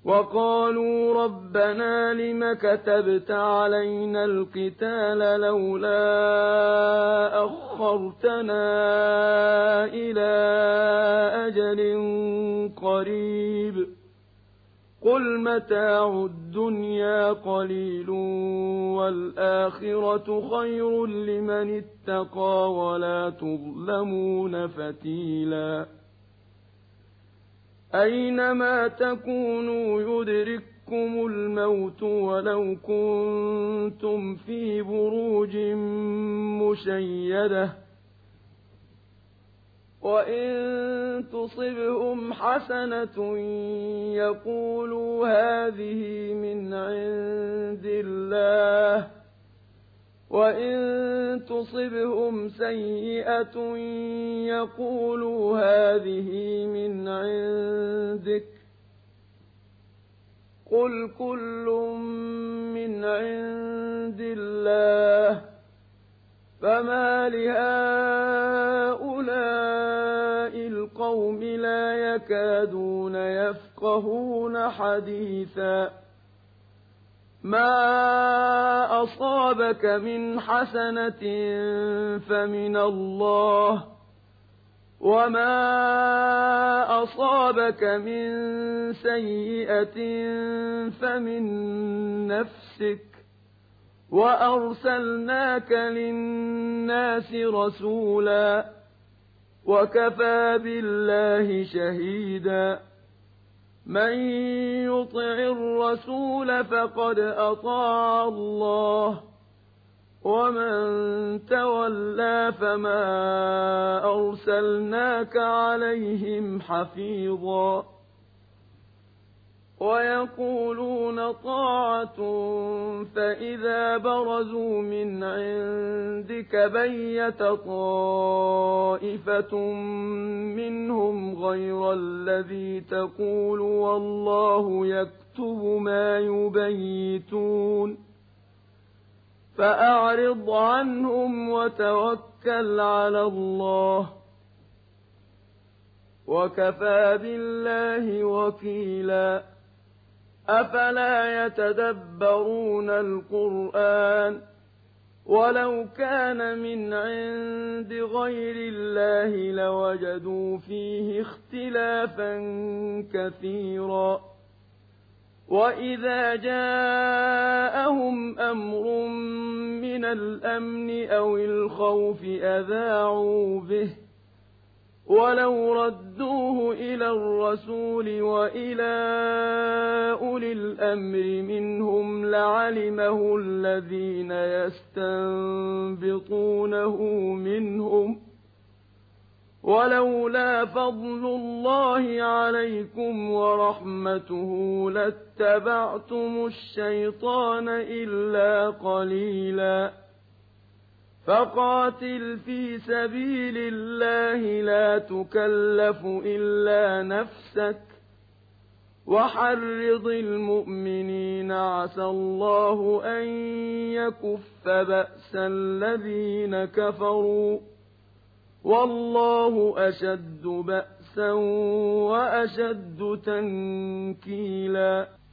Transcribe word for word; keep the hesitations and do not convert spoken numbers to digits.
وقالوا ربنا لم كتبت علينا القتال لولا أخرتنا إلى أجل قريب قل متاع الدنيا قليل والآخرة خير لمن اتقى ولا تظلمون فتيلا أينما تكونوا يدرككم الموت ولو كنتم في بروج مشيدة وإن تصبهم حسنة يقولوا هذه من عند الله وإن تصبهم سيئة يقولوا هذه من عندك قل كل من عند الله فما لهؤلاء القوم لا يكادون يفقهون حديثا ما أصابك من حسنة فمن الله وما أصابك من سيئة فمن نفسك وأرسلناك للناس رسولا وكفى بالله شهيدا من يطع الرسول فقد أطاع الله ومن تولى فما أرسلناك عليهم حفيظا ويقولون طاعة فإذا برزوا من عندك بيت طائفة منهم غير الذي تقول والله يكتب ما يبيتون فأعرض عنهم وتوكل على الله وكفى بالله وكيلا أفلا يتدبرون القرآن ولو كان من عند غير الله لوجدوا فيه اختلافا كثيرا وإذا جاءهم أمر من الأمن أو الخوف أذاعوا به ولو ردوه إلى الرسول وإلى أولي الأمر منهم لعلمه الذين يستنبطونه منهم ولولا فضل الله عليكم ورحمته لاتبعتم الشيطان إلا قليلا فقاتل في سبيل الله لا تكلف إلا نفسك وحرض المؤمنين عسى الله أن يكف بأس الذين كفروا والله أشد بأسا وأشد تنكيلا